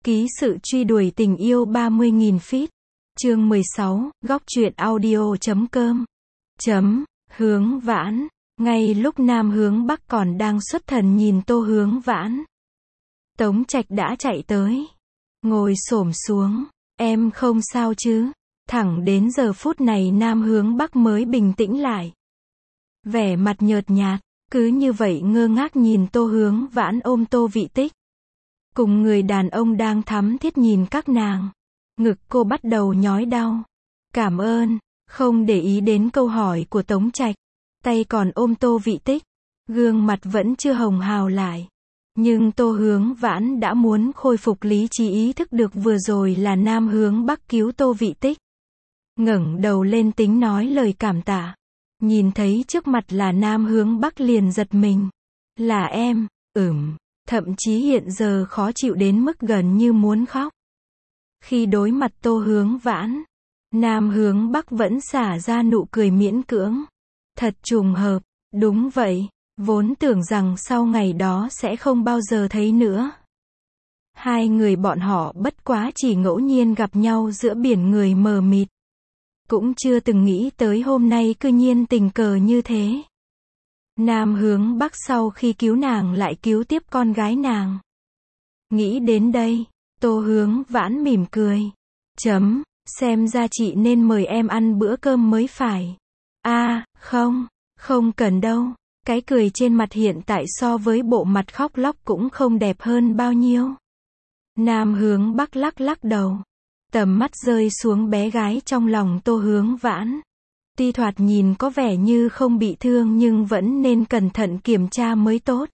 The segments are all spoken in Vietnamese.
Ký sự truy đuổi tình yêu 30.000 feet. Chương 16, góc truyện audio.com. Hướng Vãn. Ngay lúc Nam Hướng Bắc còn đang xuất thần nhìn Tô Hướng Vãn, Tống Trạch đã chạy tới, ngồi xổm xuống. Em không sao chứ? Thẳng đến giờ phút này Nam Hướng Bắc mới bình tĩnh lại. Vẻ mặt nhợt nhạt, cứ như vậy ngơ ngác nhìn Tô Hướng Vãn ôm Tô Vị Tích. Cùng người đàn ông đang thắm thiết nhìn các nàng. Ngực cô bắt đầu nhói đau. Cảm ơn, không để ý đến câu hỏi của Tống Trạch. Tay còn ôm Tô Vị Tích. Gương mặt vẫn chưa hồng hào lại. Nhưng Tô Hướng Vãn đã muốn khôi phục lý trí, ý thức được vừa rồi là Nam Hướng Bắc cứu Tô Vị Tích. Ngẩng đầu lên tính nói lời cảm tạ. Nhìn thấy trước mặt là Nam Hướng Bắc liền giật mình. Là em, thậm chí hiện giờ khó chịu đến mức gần như muốn khóc. Khi đối mặt Tô Hướng Vãn, Nam Hướng Bắc vẫn xả ra nụ cười miễn cưỡng. Thật trùng hợp, đúng vậy, vốn tưởng rằng sau ngày đó sẽ không bao giờ thấy nữa. Hai người bọn họ bất quá chỉ ngẫu nhiên gặp nhau giữa biển người mờ mịt. Cũng chưa từng nghĩ tới hôm nay cư nhiên tình cờ như thế. Nam Hướng Bắc sau khi cứu nàng lại cứu tiếp con gái nàng. Nghĩ đến đây, Tô Hướng Vãn mỉm cười. Xem ra chị nên mời em ăn bữa cơm mới phải. Không cần đâu. Cái cười trên mặt hiện tại so với bộ mặt khóc lóc cũng không đẹp hơn bao nhiêu. Nam Hướng Bắc lắc lắc đầu. Tầm mắt rơi xuống bé gái trong lòng Tô Hướng Vãn. Tuy thoạt nhìn có vẻ như không bị thương nhưng vẫn nên cẩn thận kiểm tra mới tốt.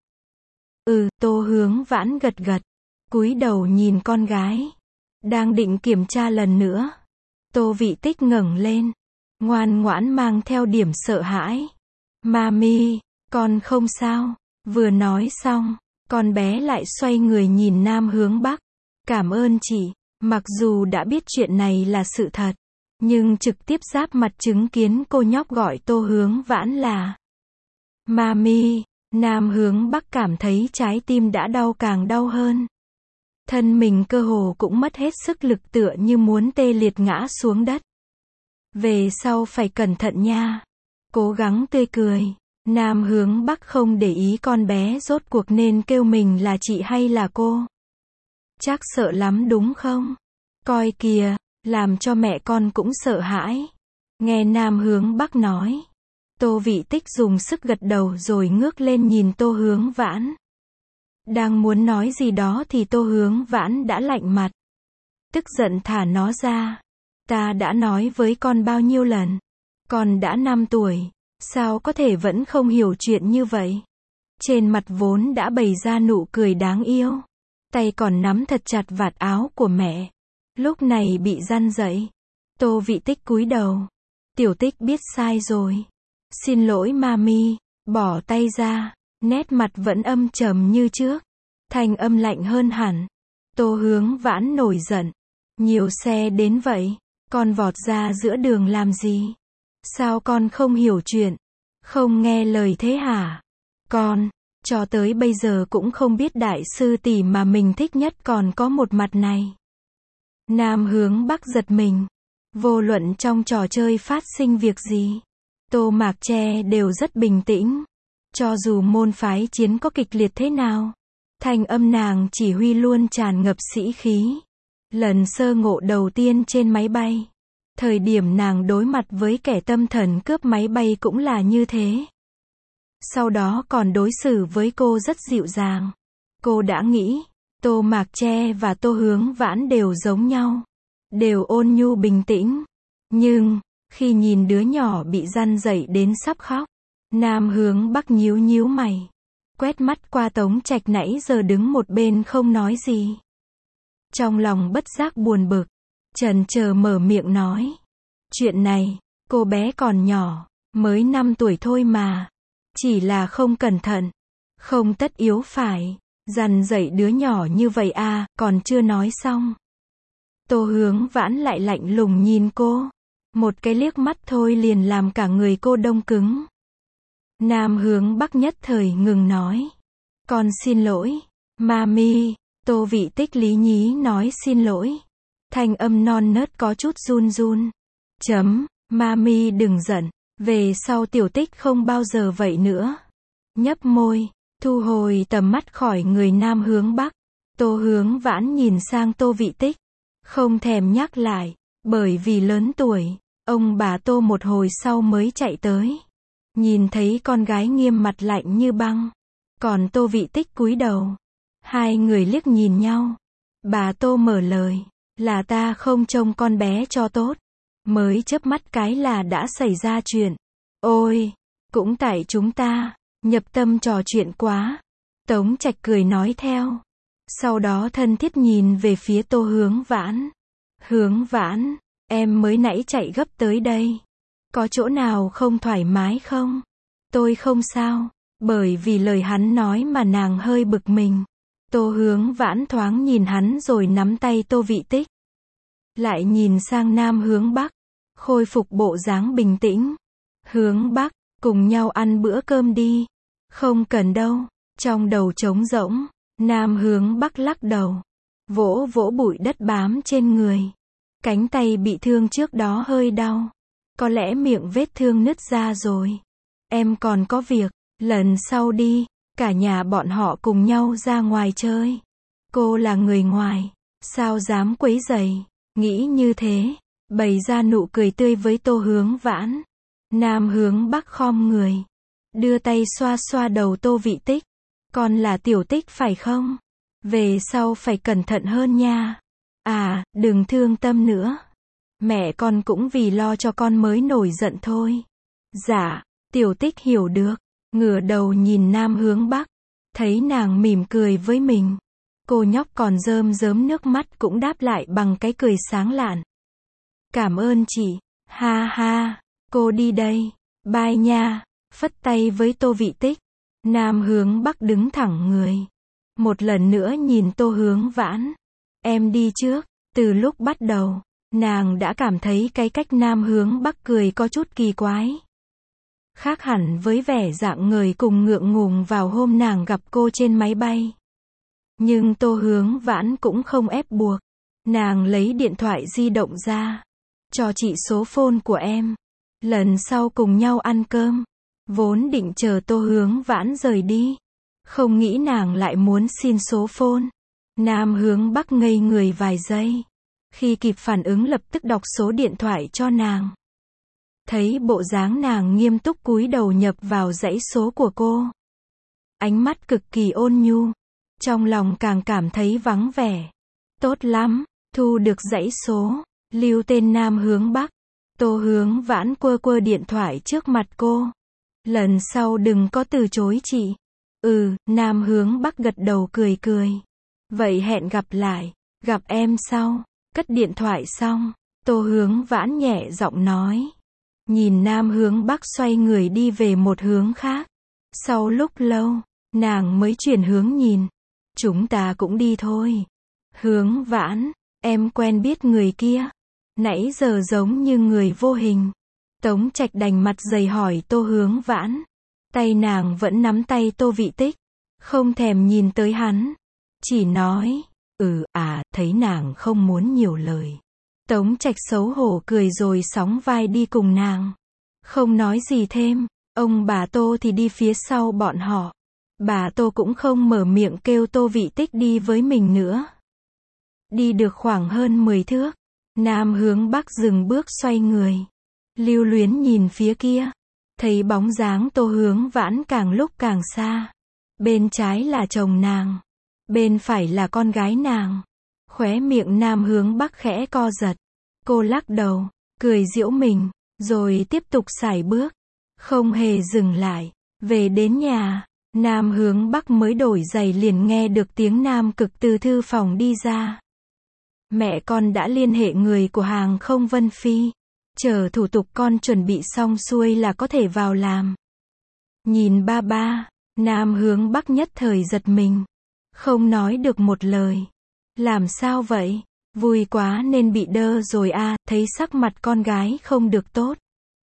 Tô Hướng Vãn gật gật. Cúi đầu nhìn con gái. Đang định kiểm tra lần nữa. Tô Vị Tích ngẩng lên. Ngoan ngoãn mang theo điểm sợ hãi. Mami, con không sao. Vừa nói xong, con bé lại xoay người nhìn Nam Hướng Bắc. Cảm ơn chị. Mặc dù đã biết chuyện này là sự thật, nhưng trực tiếp giáp mặt chứng kiến cô nhóc gọi Tô Hướng Vãn là Mami, Nam Hướng Bắc cảm thấy trái tim đã đau càng đau hơn. Thân mình cơ hồ cũng mất hết sức lực tựa như muốn tê liệt ngã xuống đất. Về sau phải cẩn thận nha. Cố gắng tươi cười. Nam Hướng Bắc không để ý con bé rốt cuộc nên kêu mình là chị hay là cô. Chắc sợ lắm đúng không? Coi kìa, làm cho mẹ con cũng sợ hãi. Nghe Nam Hướng Bắc nói. Tô Vị Tích dùng sức gật đầu rồi ngước lên nhìn Tô Hướng Vãn. Đang muốn nói gì đó thì Tô Hướng Vãn đã lạnh mặt. Tức giận thả nó ra. Ta đã nói với con bao nhiêu lần. Con đã 5 tuổi. Sao có thể vẫn không hiểu chuyện như vậy? Trên mặt vốn đã bày ra nụ cười đáng yêu. Tay còn nắm thật chặt vạt áo của mẹ. Lúc này bị răn dậy. Tô Vị Tích cúi đầu. Tiểu Tích biết sai rồi. Xin lỗi mami. Bỏ tay ra. Nét mặt vẫn âm trầm như trước. Thanh âm lạnh hơn hẳn. Tô Hướng Vãn nổi giận. Nhiều xe đến vậy. Con vọt ra giữa đường làm gì? Sao con không hiểu chuyện? Không nghe lời thế hả? Con, cho tới bây giờ cũng không biết đại sư tỷ mà mình thích nhất còn có một mặt này. Nam Hướng Bắc giật mình. Vô luận trong trò chơi phát sinh việc gì, Tô Mạc Tre đều rất bình tĩnh. Cho dù môn phái chiến có kịch liệt thế nào, thanh âm nàng chỉ huy luôn tràn ngập sĩ khí. Lần sơ ngộ đầu tiên trên máy bay, thời điểm nàng đối mặt với kẻ tâm thần cướp máy bay cũng là như thế. Sau đó còn đối xử với cô rất dịu dàng. Cô đã nghĩ, Tô Mạc Tre và Tô Hướng Vãn đều giống nhau. Đều ôn nhu bình tĩnh. Nhưng, khi nhìn đứa nhỏ bị răn dậy đến sắp khóc, Nam Hướng Bắc nhíu nhíu mày. Quét mắt qua Tống Trạch nãy giờ đứng một bên không nói gì. Trong lòng bất giác buồn bực. Chần chờ mở miệng nói. Chuyện này, cô bé còn nhỏ, mới 5 tuổi thôi mà. Chỉ là không cẩn thận. Không tất yếu phải dằn dậy đứa nhỏ như vậy còn chưa nói xong. Tô Hướng Vãn lại lạnh lùng nhìn cô. Một cái liếc mắt thôi liền làm cả người cô đông cứng. Nam Hướng Bắc nhất thời ngừng nói. Con xin lỗi, mami, Tô Vị Tích lý nhí nói xin lỗi. Thanh âm non nớt có chút run run. Mami đừng giận, về sau Tiểu Tích không bao giờ vậy nữa. Nhấp môi, thu hồi tầm mắt khỏi người Nam Hướng Bắc. Tô Hướng Vãn nhìn sang Tô Vị Tích, không thèm nhắc lại, bởi vì lớn tuổi, ông bà Tô một hồi sau mới chạy tới. Nhìn thấy con gái nghiêm mặt lạnh như băng, còn Tô Vị Tích cúi đầu. Hai người liếc nhìn nhau. Bà Tô mở lời, là ta không trông con bé cho tốt. Mới chớp mắt cái là đã xảy ra chuyện. Ôi, cũng tại chúng ta, nhập tâm trò chuyện quá. Tống Trạch cười nói theo. Sau đó thân thiết nhìn về phía Tô Hướng Vãn. Hướng Vãn, em mới nãy chạy gấp tới đây. Có chỗ nào không thoải mái không? Tôi không sao, bởi vì lời hắn nói mà nàng hơi bực mình. Tô Hướng Vãn thoáng nhìn hắn rồi nắm tay Tô Vị Tích. Lại nhìn sang Nam Hướng Bắc, khôi phục bộ dáng bình tĩnh. Hướng Bắc, cùng nhau ăn bữa cơm đi. Không cần đâu. Trong đầu trống rỗng, Nam Hướng Bắc lắc đầu. Vỗ vỗ bụi đất bám trên người. Cánh tay bị thương trước đó hơi đau. Có lẽ miệng vết thương nứt ra rồi. Em còn có việc, lần sau đi. Cả nhà bọn họ cùng nhau ra ngoài chơi. Cô là người ngoài, sao dám quấy rầy. Nghĩ như thế, bày ra nụ cười tươi với Tô Hướng Vãn. Nam Hướng Bắc khom người, đưa tay xoa xoa đầu Tô Vị Tích. Con là Tiểu Tích phải không? Về sau phải cẩn thận hơn nha. À, đừng thương tâm nữa. Mẹ con cũng vì lo cho con mới nổi giận thôi. Dạ, Tiểu Tích hiểu được. Ngửa đầu nhìn Nam Hướng Bắc, thấy nàng mỉm cười với mình. Cô nhóc còn rơm rớm nước mắt cũng đáp lại bằng cái cười sáng lạn. Cảm ơn chị, ha ha, cô đi đây, bye nha, phất tay với Tô Vị Tích. Nam Hướng Bắc đứng thẳng người. Một lần nữa nhìn Tô Hướng Vãn. Em đi trước, từ lúc bắt đầu, nàng đã cảm thấy cái cách Nam Hướng Bắc cười có chút kỳ quái. Khác hẳn với vẻ dạng người cùng ngượng ngùng vào hôm nàng gặp cô trên máy bay. Nhưng Tô Hướng Vãn cũng không ép buộc. Nàng lấy điện thoại di động ra. Cho chị số phone của em. Lần sau cùng nhau ăn cơm. Vốn định chờ Tô Hướng Vãn rời đi. Không nghĩ nàng lại muốn xin số phone. Nam Hướng Bắc ngây người vài giây. Khi kịp phản ứng lập tức đọc số điện thoại cho nàng. Thấy bộ dáng nàng nghiêm túc cúi đầu nhập vào dãy số của cô. Ánh mắt cực kỳ ôn nhu. Trong lòng càng cảm thấy vắng vẻ. Tốt lắm, thu được dãy số, lưu tên Nam Hướng Bắc. Tô Hướng Vãn quơ quơ điện thoại trước mặt cô. Lần sau đừng có từ chối chị. Nam Hướng Bắc gật đầu cười cười. Vậy hẹn gặp lại, gặp em sau. Cất điện thoại xong, Tô Hướng Vãn nhẹ giọng nói. Nhìn Nam Hướng Bắc xoay người đi về một hướng khác. Sau lúc lâu, nàng mới chuyển hướng nhìn. Chúng ta cũng đi thôi. Hướng Vãn, em quen biết người kia. Nãy giờ giống như người vô hình. Tống Trạch đành mặt dày hỏi Tô Hướng Vãn. Tay nàng vẫn nắm tay Tô Vị Tích. Không thèm nhìn tới hắn. Chỉ nói, thấy nàng không muốn nhiều lời. Tống Trạch xấu hổ cười rồi sóng vai đi cùng nàng. Không nói gì thêm, ông bà Tô thì đi phía sau bọn họ. Bà Tô cũng không mở miệng kêu Tô Vị Tích đi với mình nữa. Đi được khoảng hơn 10 thước, Nam Hướng Bắc dừng bước xoay người. Lưu luyến nhìn phía kia, thấy bóng dáng Tô Hướng Vãn càng lúc càng xa. Bên trái là chồng nàng, bên phải là con gái nàng. Khóe miệng Nam Hướng Bắc khẽ co giật. Cô lắc đầu, cười giễu mình, rồi tiếp tục sải bước. Không hề dừng lại. Về đến nhà, Nam Hướng Bắc mới đổi giày liền nghe được tiếng Nam Cực từ thư phòng đi ra. Mẹ con đã liên hệ người của hàng không Vân Phi. Chờ thủ tục con chuẩn bị xong xuôi là có thể vào làm. Nhìn ba, Nam Hướng Bắc nhất thời giật mình. Không nói được một lời. Làm sao vậy? Vui quá nên bị đơ rồi à, thấy sắc mặt con gái không được tốt.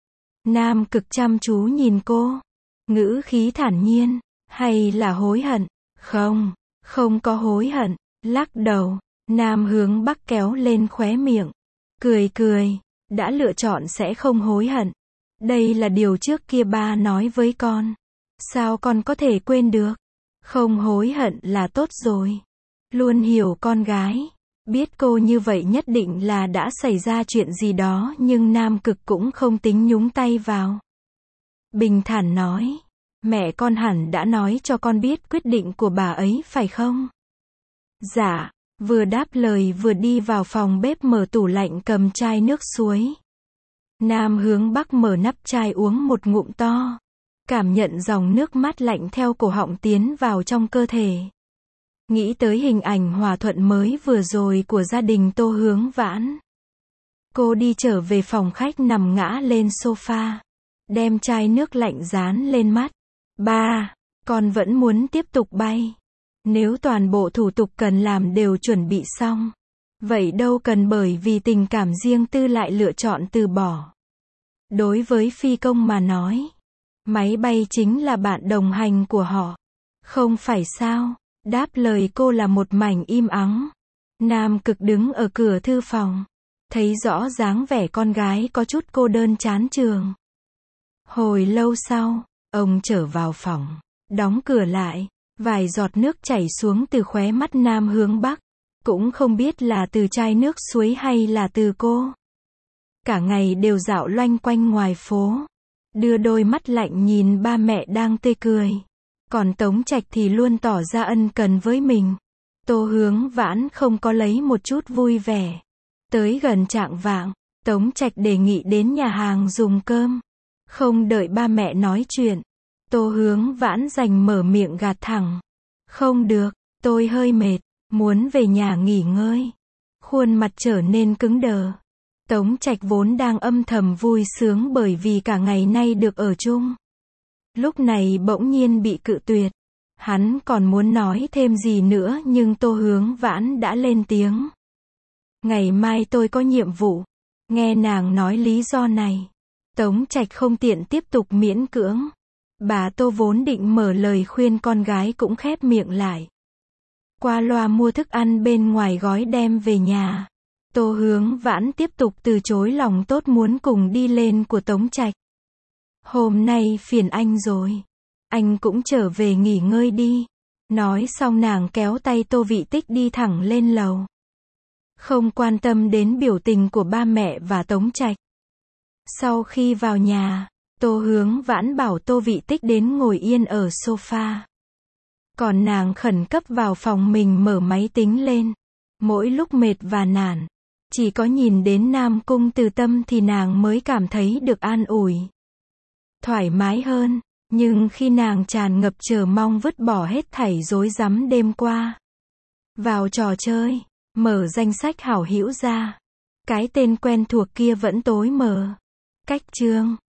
Nam Cực chăm chú nhìn cô. Ngữ khí thản nhiên. Hay là hối hận? Không có hối hận. Lắc đầu, Nam hướng Bắc kéo lên khóe miệng. Cười cười, đã lựa chọn sẽ không hối hận. Đây là điều trước kia ba nói với con. Sao con có thể quên được? Không hối hận là tốt rồi. Luôn hiểu con gái. Biết cô như vậy nhất định là đã xảy ra chuyện gì đó nhưng Nam Cực cũng không tính nhúng tay vào. Bình thản nói. Mẹ con hẳn đã nói cho con biết quyết định của bà ấy phải không? Dạ. Vừa đáp lời vừa đi vào phòng bếp mở tủ lạnh cầm chai nước suối. Nam hướng Bắc mở nắp chai uống một ngụm to. Cảm nhận dòng nước mát lạnh theo cổ họng tiến vào trong cơ thể. Nghĩ tới hình ảnh hòa thuận mới vừa rồi của gia đình Tô Hướng Vãn. Cô đi trở về phòng khách nằm ngã lên sofa. Đem chai nước lạnh dán lên mắt. Ba, con vẫn muốn tiếp tục bay. Nếu toàn bộ thủ tục cần làm đều chuẩn bị xong. Vậy đâu cần bởi vì tình cảm riêng tư lại lựa chọn từ bỏ. Đối với phi công mà nói. Máy bay chính là bạn đồng hành của họ. Không phải sao? Đáp lời cô là một mảnh im ắng. Nam Cực đứng ở cửa thư phòng. Thấy rõ dáng vẻ con gái có chút cô đơn chán trường. Hồi lâu sau, ông trở vào phòng. Đóng cửa lại. Vài giọt nước chảy xuống từ khóe mắt Nam hướng Bắc. Cũng không biết là từ chai nước suối hay là từ cô. Cả ngày đều dạo loanh quanh ngoài phố. Đưa đôi mắt lạnh nhìn ba mẹ đang tươi cười. Còn Tống Trạch thì luôn tỏ ra ân cần với mình. Tô Hướng Vãn không có lấy một chút vui vẻ. Tới gần chạng vạng, Tống Trạch đề nghị đến nhà hàng dùng cơm. Không đợi ba mẹ nói chuyện. Tô Hướng Vãn đành mở miệng gạt thẳng. Không được, tôi hơi mệt, muốn về nhà nghỉ ngơi. Khuôn mặt trở nên cứng đờ. Tống Trạch vốn đang âm thầm vui sướng bởi vì cả ngày nay được ở chung. Lúc này bỗng nhiên bị cự tuyệt. Hắn còn muốn nói thêm gì nữa nhưng Tô Hướng Vãn đã lên tiếng. Ngày mai tôi có nhiệm vụ. Nghe nàng nói lý do này. Tống Trạch không tiện tiếp tục miễn cưỡng. Bà Tô vốn định mở lời khuyên con gái cũng khép miệng lại. Qua loa mua thức ăn bên ngoài gói đem về nhà. Tô Hướng Vãn tiếp tục từ chối lòng tốt muốn cùng đi lên của Tống Trạch. Hôm nay phiền anh rồi. Anh cũng trở về nghỉ ngơi đi. Nói xong nàng kéo tay Tô Vị Tích đi thẳng lên lầu. Không quan tâm đến biểu tình của ba mẹ và Tống Trạch. Sau khi vào nhà, Tô Hướng Vãn bảo Tô Vị Tích đến ngồi yên ở sofa. Còn nàng khẩn cấp vào phòng mình mở máy tính lên. Mỗi lúc mệt và nản, chỉ có nhìn đến Nam Cung Từ Tâm thì nàng mới cảm thấy được an ủi. Thoải mái hơn, nhưng khi nàng tràn ngập chờ mong vứt bỏ hết thảy rối rắm đêm qua. Vào trò chơi, mở danh sách hảo hữu ra. Cái tên quen thuộc kia vẫn tối mờ. Cách chương